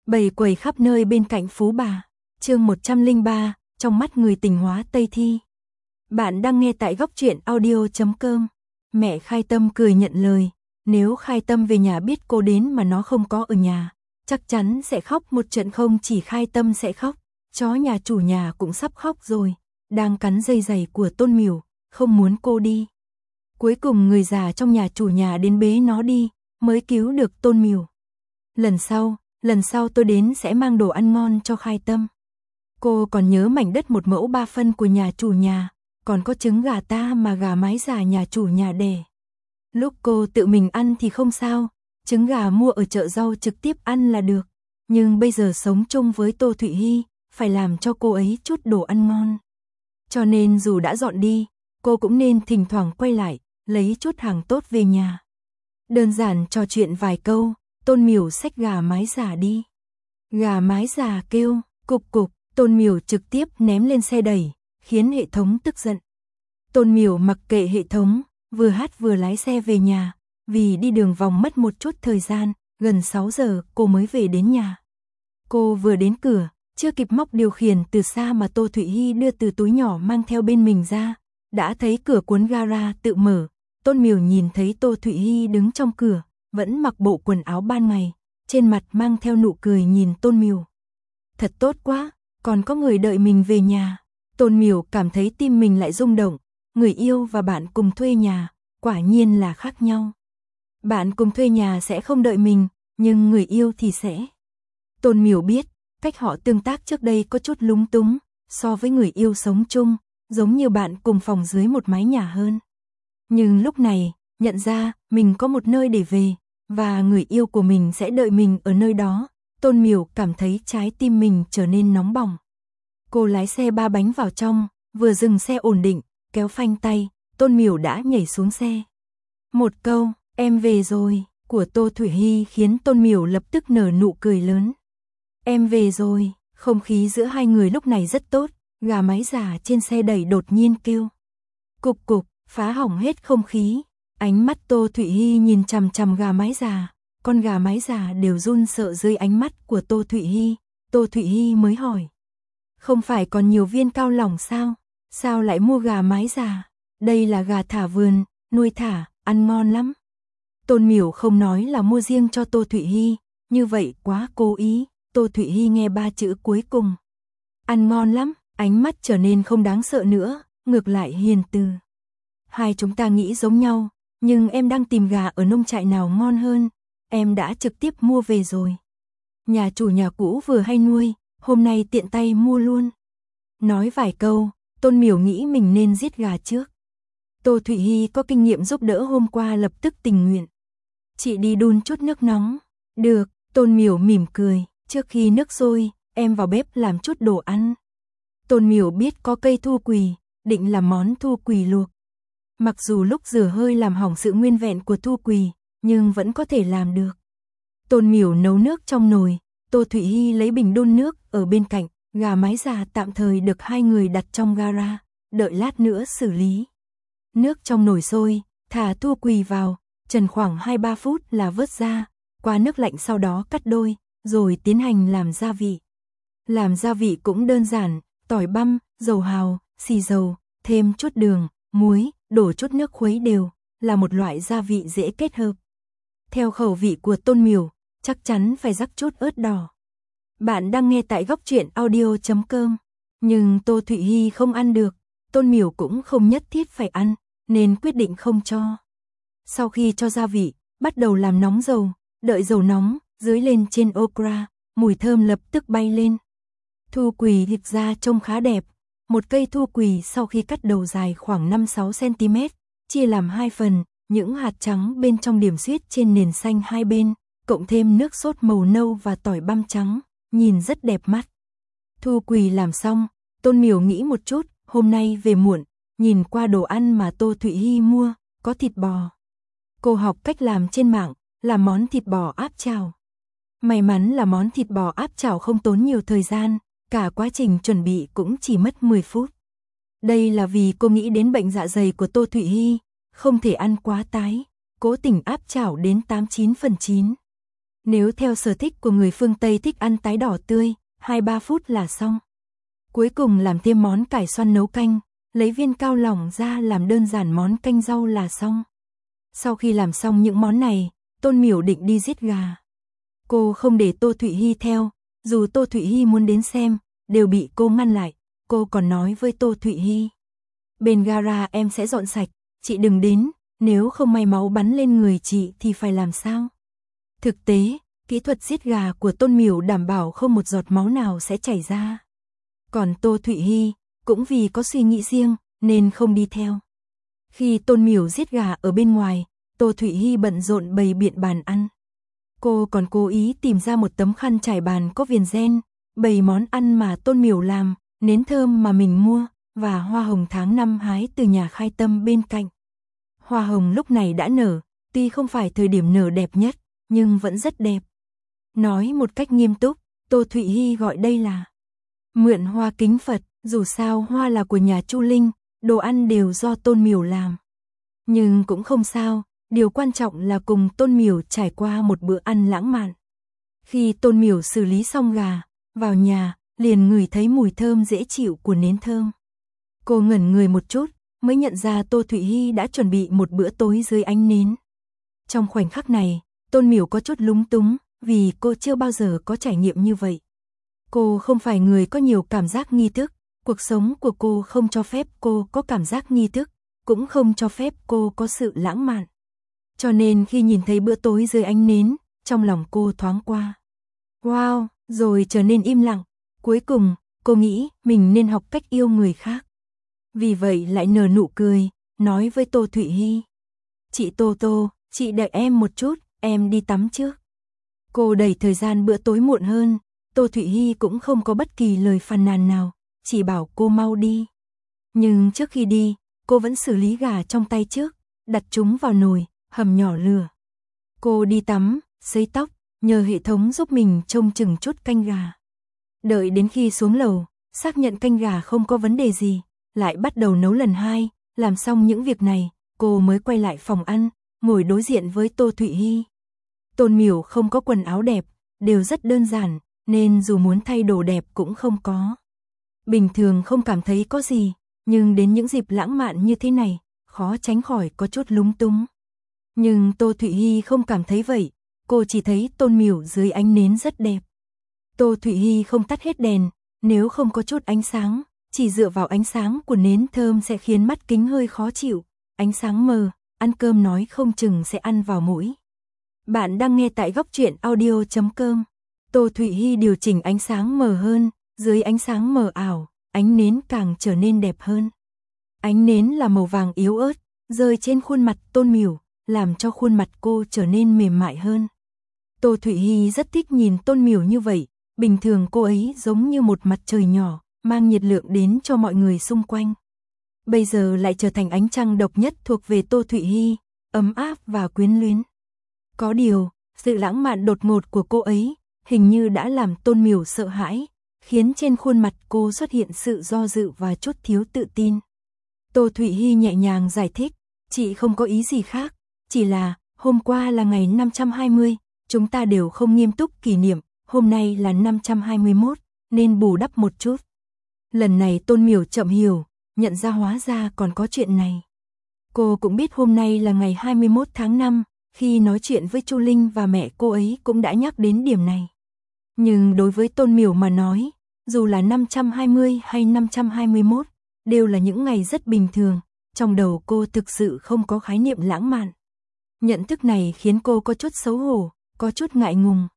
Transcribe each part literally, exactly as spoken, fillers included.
Bầy quầy khắp nơi bên cạnh Phú Bà. Chương một trăm lẻ ba, trong mắt người tình hóa Tây Thi. Bạn đang nghe tại góc truyện audio chấm com. Mẹ Khai Tâm cười nhận lời, nếu Khai Tâm về nhà biết cô đến mà nó không có ở nhà, chắc chắn sẽ khóc một trận. Không chỉ Khai Tâm sẽ khóc, chó nhà chủ nhà cũng sắp khóc rồi, đang cắn dây giày của Tôn Miểu, không muốn cô đi. Cuối cùng người già trong nhà chủ nhà đến bế nó đi, mới cứu được Tôn Miểu. Lần sau, lần sau tôi đến sẽ mang đồ ăn ngon cho Khai Tâm. Cô còn nhớ mảnh đất một mẫu ba phân của nhà chủ nhà, còn có trứng gà ta mà gà mái già nhà chủ nhà đẻ. Lúc cô tự mình ăn thì không sao, trứng gà mua ở chợ rau trực tiếp ăn là được. Nhưng bây giờ sống chung với Tô Thụy Hy, phải làm cho cô ấy chút đồ ăn ngon. Cho nên dù đã dọn đi, cô cũng nên thỉnh thoảng quay lại, lấy chút hàng tốt về nhà. Đơn giản trò chuyện vài câu, Tôn Miểu xách gà mái già đi. Gà mái già kêu, cục cục, Tôn Miểu trực tiếp ném lên xe đẩy, khiến hệ thống tức giận. Tôn Miểu mặc kệ hệ thống, vừa hát vừa lái xe về nhà, vì đi đường vòng mất một chút thời gian, gần sáu giờ cô mới về đến nhà. Cô vừa đến cửa, chưa kịp móc điều khiển từ xa mà Tô Thụy Hy đưa từ túi nhỏ mang theo bên mình ra, đã thấy cửa cuốn gara tự mở. Tôn Miểu nhìn thấy Tô Thụy Hy đứng trong cửa, vẫn mặc bộ quần áo ban ngày, trên mặt mang theo nụ cười nhìn Tôn Miểu. Thật tốt quá, còn có người đợi mình về nhà. Tôn Miểu cảm thấy tim mình lại rung động, người yêu và bạn cùng thuê nhà, quả nhiên là khác nhau. Bạn cùng thuê nhà sẽ không đợi mình, nhưng người yêu thì sẽ. Tôn Miểu biết, cách họ tương tác trước đây có chút lúng túng, so với người yêu sống chung, giống như bạn cùng phòng dưới một mái nhà hơn. Nhưng lúc này, nhận ra mình có một nơi để về, và người yêu của mình sẽ đợi mình ở nơi đó, Tôn Miểu cảm thấy trái tim mình trở nên nóng bỏng. Cô lái xe ba bánh vào trong, vừa dừng xe ổn định, kéo phanh tay, Tôn Miểu đã nhảy xuống xe. Một câu, em về rồi, của Tô Thụy Hy khiến Tôn Miểu lập tức nở nụ cười lớn. Em về rồi, không khí giữa hai người lúc này rất tốt, gà mái già trên xe đẩy đột nhiên kêu. Cục cục, phá hỏng hết không khí. Ánh mắt Tô Thụy Hy nhìn chằm chằm gà mái già, con gà mái già đều run sợ dưới ánh mắt của Tô Thụy Hy. Tô Thụy Hy mới hỏi, không phải còn nhiều viên cao lỏng sao? Sao lại mua gà mái già? Đây là gà thả vườn, nuôi thả, ăn ngon lắm. Tôn Miểu không nói là mua riêng cho Tô Thụy Hy, như vậy quá cố ý. Tô Thụy Hy nghe ba chữ cuối cùng, ăn ngon lắm, ánh mắt trở nên không đáng sợ nữa, ngược lại hiền từ. Hai chúng ta nghĩ giống nhau, nhưng em đang tìm gà ở nông trại nào ngon hơn, em đã trực tiếp mua về rồi. Nhà chủ nhà cũ vừa hay nuôi, hôm nay tiện tay mua luôn. Nói vài câu, Tôn Miểu nghĩ mình nên giết gà trước. Tô Thụy Hy có kinh nghiệm giúp đỡ hôm qua lập tức tình nguyện. Chị đi đun chút nước nóng. Được, Tôn Miểu mỉm cười, trước khi nước sôi, em vào bếp làm chút đồ ăn. Tôn Miểu biết có cây thu quỳ, định làm món thu quỳ luộc. Mặc dù lúc rửa hơi làm hỏng sự nguyên vẹn của thu quỳ, nhưng vẫn có thể làm được. Tôn Miểu nấu nước trong nồi, Tô Thụy Hy lấy bình đun nước ở bên cạnh, gà mái già tạm thời được hai người đặt trong gara, đợi lát nữa xử lý. Nước trong nồi sôi, thả thu quỳ vào, trần khoảng hai ba phút là vớt ra, qua nước lạnh sau đó cắt đôi, rồi tiến hành làm gia vị. Làm gia vị cũng đơn giản, tỏi băm, dầu hào, xì dầu, thêm chút đường, muối, đổ chút nước khuấy đều, là một loại gia vị dễ kết hợp. Theo khẩu vị của Tôn Miểu, chắc chắn phải rắc chút ớt đỏ. Bạn đang nghe tại góc truyện audio chấm com, nhưng Tô Thụy Hy không ăn được, Tôn Miểu cũng không nhất thiết phải ăn, nên quyết định không cho. Sau khi cho gia vị, bắt đầu làm nóng dầu, đợi dầu nóng, dưới lên trên okra, mùi thơm lập tức bay lên. Thu quỳ thịt ra trông khá đẹp, một cây thu quỳ sau khi cắt đầu dài khoảng năm sáu xăng ti mét, chia làm hai phần, những hạt trắng bên trong điểm xuyết trên nền xanh hai bên, cộng thêm nước sốt màu nâu và tỏi băm trắng, nhìn rất đẹp mắt. Thu quỳ làm xong, Tôn Miểu nghĩ một chút, hôm nay về muộn, nhìn qua đồ ăn mà Tô Thụy Hy mua, có thịt bò. Cô học cách làm trên mạng, làm món thịt bò áp chảo. May mắn là món thịt bò áp chảo không tốn nhiều thời gian, cả quá trình chuẩn bị cũng chỉ mất mười phút. Đây là vì cô nghĩ đến bệnh dạ dày của Tô Thụy Hy, không thể ăn quá tái, cố tình áp chảo đến tám chín phần chín. Nếu theo sở thích của người phương Tây thích ăn tái đỏ tươi, hai ba phút là xong. Cuối cùng làm thêm món cải xoăn nấu canh, lấy viên cao lỏng ra làm đơn giản món canh rau là xong. Sau khi làm xong những món này, Tôn Miểu định đi giết gà. Cô không để Tô Thụy Hi theo, dù Tô Thụy Hi muốn đến xem, đều bị cô ngăn lại. Cô còn nói với Tô Thụy Hi, bên gara em sẽ dọn sạch, chị đừng đến, nếu không may máu bắn lên người chị thì phải làm sao? Thực tế, kỹ thuật giết gà của Tôn Miểu đảm bảo không một giọt máu nào sẽ chảy ra. Còn Tô Thụy Hi, cũng vì có suy nghĩ riêng, nên không đi theo. Khi Tôn Miểu giết gà ở bên ngoài, Tô Thụy Hi bận rộn bày biện bàn ăn. Cô còn cố ý tìm ra một tấm khăn trải bàn có viền ren, bày món ăn mà Tôn Miểu làm, nến thơm mà mình mua, và hoa hồng tháng năm hái từ nhà Khai Tâm bên cạnh. Hoa hồng lúc này đã nở, tuy không phải thời điểm nở đẹp nhất, nhưng vẫn rất đẹp. Nói một cách nghiêm túc, Tô Thụy Hi gọi đây là mượn hoa kính Phật, dù sao hoa là của nhà Chu Linh, đồ ăn đều do Tôn Miểu làm. Nhưng cũng không sao, điều quan trọng là cùng Tôn Miểu trải qua một bữa ăn lãng mạn. Khi Tôn Miểu xử lý xong gà, vào nhà, liền ngửi thấy mùi thơm dễ chịu của nến thơm. Cô ngẩn người một chút, mới nhận ra Tô Thụy Hi đã chuẩn bị một bữa tối dưới ánh nến. Trong khoảnh khắc này, Tôn Miểu có chút lúng túng, vì cô chưa bao giờ có trải nghiệm như vậy. Cô không phải người có nhiều cảm giác nghi thức, cuộc sống của cô không cho phép cô có cảm giác nghi thức, cũng không cho phép cô có sự lãng mạn. Cho nên khi nhìn thấy bữa tối dưới ánh nến, trong lòng cô thoáng qua wow, rồi trở nên im lặng. Cuối cùng, cô nghĩ mình nên học cách yêu người khác. Vì vậy lại nở nụ cười, nói với Tô Thụy Hi, chị Tô Tô, chị đợi em một chút, em đi tắm trước. Cô đẩy thời gian bữa tối muộn hơn, Tô Thụy Hi cũng không có bất kỳ lời phàn nàn nào, chỉ bảo cô mau đi. Nhưng trước khi đi, cô vẫn xử lý gà trong tay trước, đặt chúng vào nồi, hầm nhỏ lửa. Cô đi tắm, sấy tóc, nhờ hệ thống giúp mình trông chừng chút canh gà. Đợi đến khi xuống lầu, xác nhận canh gà không có vấn đề gì, lại bắt đầu nấu lần hai, làm xong những việc này, cô mới quay lại phòng ăn, ngồi đối diện với Tô Thụy Hi. Tôn Miểu không có quần áo đẹp, đều rất đơn giản, nên dù muốn thay đồ đẹp cũng không có. Bình thường không cảm thấy có gì, nhưng đến những dịp lãng mạn như thế này, khó tránh khỏi có chút lúng túng. Nhưng Tô Thụy Hi không cảm thấy vậy, cô chỉ thấy Tôn Miểu dưới ánh nến rất đẹp. Tô Thụy Hi không tắt hết đèn, nếu không có chút ánh sáng, chỉ dựa vào ánh sáng của nến thơm sẽ khiến mắt kính hơi khó chịu, ánh sáng mờ, ăn cơm nói không chừng sẽ ăn vào mũi. Bạn đang nghe tại góc truyện audio chấm com. Tô Thụy Hi điều chỉnh ánh sáng mờ hơn, dưới ánh sáng mờ ảo, ánh nến càng trở nên đẹp hơn. Ánh nến là màu vàng yếu ớt, rơi trên khuôn mặt Tôn Miểu, làm cho khuôn mặt cô trở nên mềm mại hơn. Tô Thụy Hi rất thích nhìn Tôn Miểu như vậy, bình thường cô ấy giống như một mặt trời nhỏ, mang nhiệt lượng đến cho mọi người xung quanh. Bây giờ lại trở thành ánh trăng độc nhất thuộc về Tô Thụy Hi, ấm áp và quyến luyến. Có điều, sự lãng mạn đột ngột của cô ấy, hình như đã làm Tôn Miểu sợ hãi, khiến trên khuôn mặt cô xuất hiện sự do dự và chút thiếu tự tin. Tô Thụy Hi nhẹ nhàng giải thích, chị không có ý gì khác, chỉ là, hôm qua là ngày năm trăm hai mươi, chúng ta đều không nghiêm túc kỷ niệm, hôm nay là năm trăm hai mươi mốt, nên bù đắp một chút. Lần này Tôn Miểu chậm hiểu, nhận ra hóa ra còn có chuyện này. Cô cũng biết hôm nay là ngày hai mươi mốt tháng năm, khi nói chuyện với Chu Linh và mẹ cô ấy cũng đã nhắc đến điểm này. Nhưng đối với Tôn Miểu mà nói, dù là năm trăm hai mươi hay năm trăm hai mươi mốt, đều là những ngày rất bình thường, trong đầu cô thực sự không có khái niệm lãng mạn. Nhận thức này khiến cô có chút xấu hổ, có chút ngại ngùng.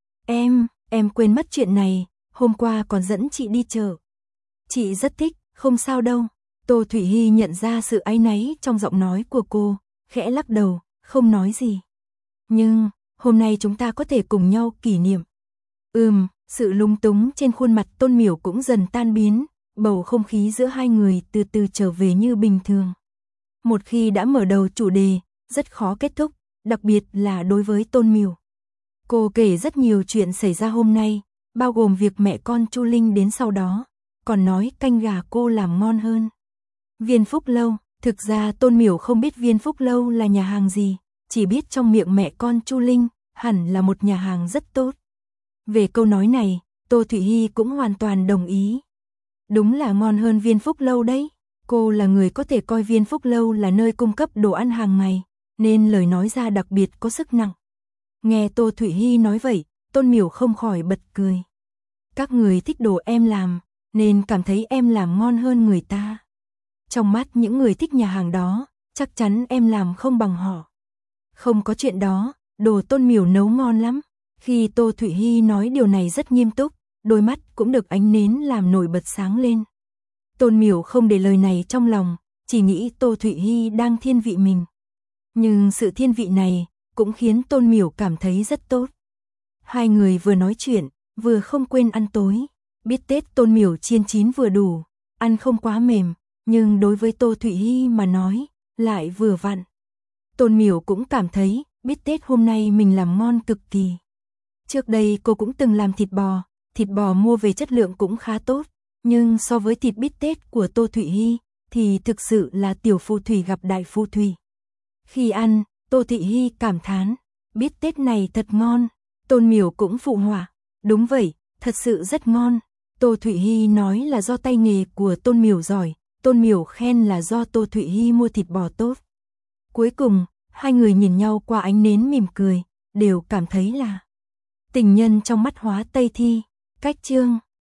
Em, em quên mất chuyện này, hôm qua còn dẫn chị đi chợ. Chị rất thích, không sao đâu. Tô Thụy Hi nhận ra sự áy náy trong giọng nói của cô, khẽ lắc đầu, không nói gì. Nhưng, hôm nay chúng ta có thể cùng nhau kỷ niệm. Ừm, sự lung túng trên khuôn mặt Tôn Miểu cũng dần tan biến, bầu không khí giữa hai người từ từ trở về như bình thường. Một khi đã mở đầu chủ đề, rất khó kết thúc, đặc biệt là đối với Tôn Miểu. Cô kể rất nhiều chuyện xảy ra hôm nay, bao gồm việc mẹ con Chu Linh đến sau đó, còn nói canh gà cô làm ngon hơn. Viên Phúc Lâu, thực ra Tôn Miểu không biết Viên Phúc Lâu là nhà hàng gì, chỉ biết trong miệng mẹ con Chu Linh, hẳn là một nhà hàng rất tốt. Về câu nói này, Tô Thụy Hi cũng hoàn toàn đồng ý. Đúng là ngon hơn Viên Phúc Lâu đấy. Cô là người có thể coi Viên Phúc Lâu là nơi cung cấp đồ ăn hàng ngày, nên lời nói ra đặc biệt có sức nặng. Nghe Tô Thụy Hi nói vậy, Tôn Miểu không khỏi bật cười. Các người thích đồ em làm, nên cảm thấy em làm ngon hơn người ta. Trong mắt những người thích nhà hàng đó, chắc chắn em làm không bằng họ. Không có chuyện đó, đồ Tôn Miểu nấu ngon lắm. Khi Tô Thụy Hi nói điều này rất nghiêm túc, đôi mắt cũng được ánh nến làm nổi bật sáng lên. Tôn Miểu không để lời này trong lòng, chỉ nghĩ Tô Thụy Hi đang thiên vị mình. Nhưng sự thiên vị này cũng khiến Tôn Miểu cảm thấy rất tốt. Hai người vừa nói chuyện, vừa không quên ăn tối. Biết Tết Tôn Miểu chiên chín vừa đủ, ăn không quá mềm, nhưng đối với Tô Thụy Hi mà nói, lại vừa vặn. Tôn Miểu cũng cảm thấy, biết Tết hôm nay mình làm ngon cực kỳ. Trước đây cô cũng từng làm thịt bò, thịt bò mua về chất lượng cũng khá tốt, nhưng so với thịt bít tết của Tô Thụy Hi, thì thực sự là tiểu phù thủy gặp đại phù thủy. Khi ăn, Tô Thụy Hi cảm thán, bít tết này thật ngon. Tôn Miểu cũng phụ họa, đúng vậy, thật sự rất ngon. Tô Thụy Hi nói là do tay nghề của Tôn Miểu giỏi, Tôn Miểu khen là do Tô Thụy Hi mua thịt bò tốt. Cuối cùng, hai người nhìn nhau qua ánh nến mỉm cười, đều cảm thấy là tình nhân trong mắt Hóa Tây Thi. Cách chương